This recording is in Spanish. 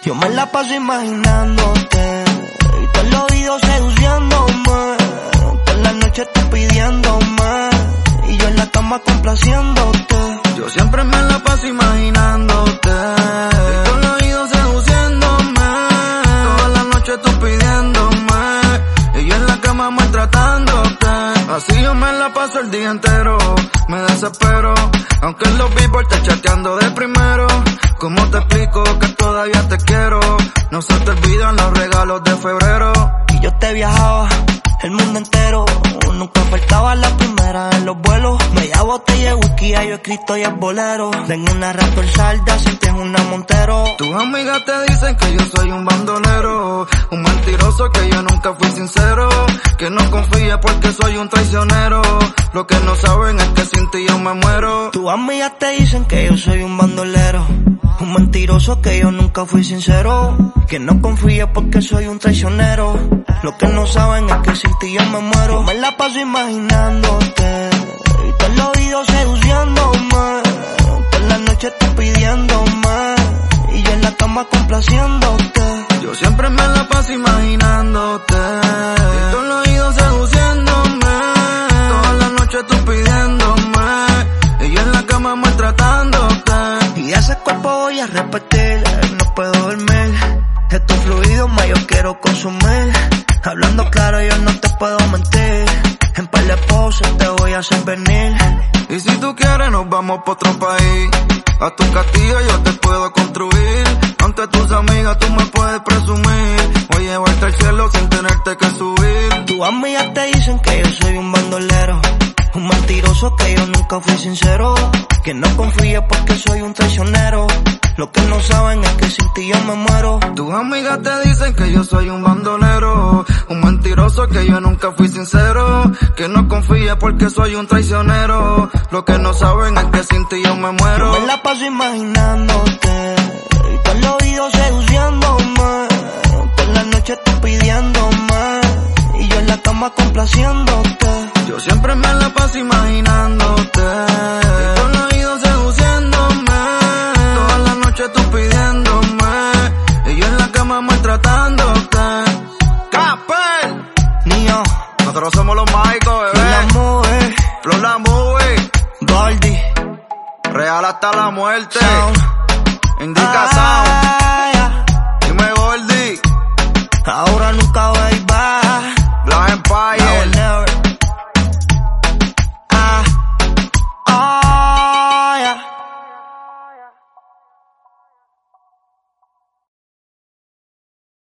Yo me la paso imaginándote y te lo oído seduciéndome. Toda la noche estoy pidiéndome y yo en la cama complaciéndote. Yo siempre me la paso imaginándote y te lo oído seduciéndome. Toda la noche tú pidiéndome y yo en la cama maltratándote. Así yo me la paso el día entero, me desespero, aunque en los billboards te chateando de primero. ¿Cómo te explico que todavía te quiero? No se te olvidan los regalos de febrero. Y yo te viajaba el mundo entero, nunca faltaba la primera en los vuelos. Media botella de whisky, yo escrito y el bolero. Tengo una Raptor salda, si tienes una Montero. Tus amigas te dicen que yo soy un bandolero, un mentiroso, que yo nunca fui sincero, que no confía porque soy un traicionero. Lo que no saben es que sin ti yo me muero. Tus amigas te dicen que yo soy un bandolero, un mentiroso, que yo nunca fui sincero, que no confía porque soy un traicionero. Lo que no saben es que sin ti yo me muero. Yo me la paso imaginándote y te lo oído seduciéndome. Toda la noche estoy pidiéndome y yo en la cama complaciéndote. Yo siempre me la paso imaginándote y te lo oído seduciéndome. Toda la noche tú pidiéndome y yo en la cama maltratándote. Y ese cuerpo voy a repetir, no puedo dormir. Estos fluidos más yo quiero consumir. Hablando claro yo no te puedo mentir. En par de poses te voy a hacer venir. Y si tú quieres nos vamos pa' otro país. A tu castillo yo te puedo construir. Ante tus amigas tú me puedes presumir. Voy a llevarte al cielo sin tenerte que subir. Tus amigas te dicen que yo soy un bandolero, un mentiroso, que yo nunca fui sincero, que no confía porque soy un traicionero. Lo que no saben es que sin ti yo me muero. Tus amigas te dicen que yo soy un bandolero, un mentiroso, que yo nunca fui sincero, que no confía porque soy un traicionero. Lo que no saben es que sin ti yo me muero. Yo me la paso imaginándote y te lo oído seduciéndome. Toda la noche estoy pidiéndome y yo en la cama complaciéndote. Yo siempre me la paso imaginándote y te lo oído seduciéndome. Toda la noche tú pidiéndome y yo en la cama maltratándote. ¡Capel! Mío, nosotros somos los mágicos, bebé. Flor la movie, Goldie, real hasta la muerte. Sound. Indica Sound.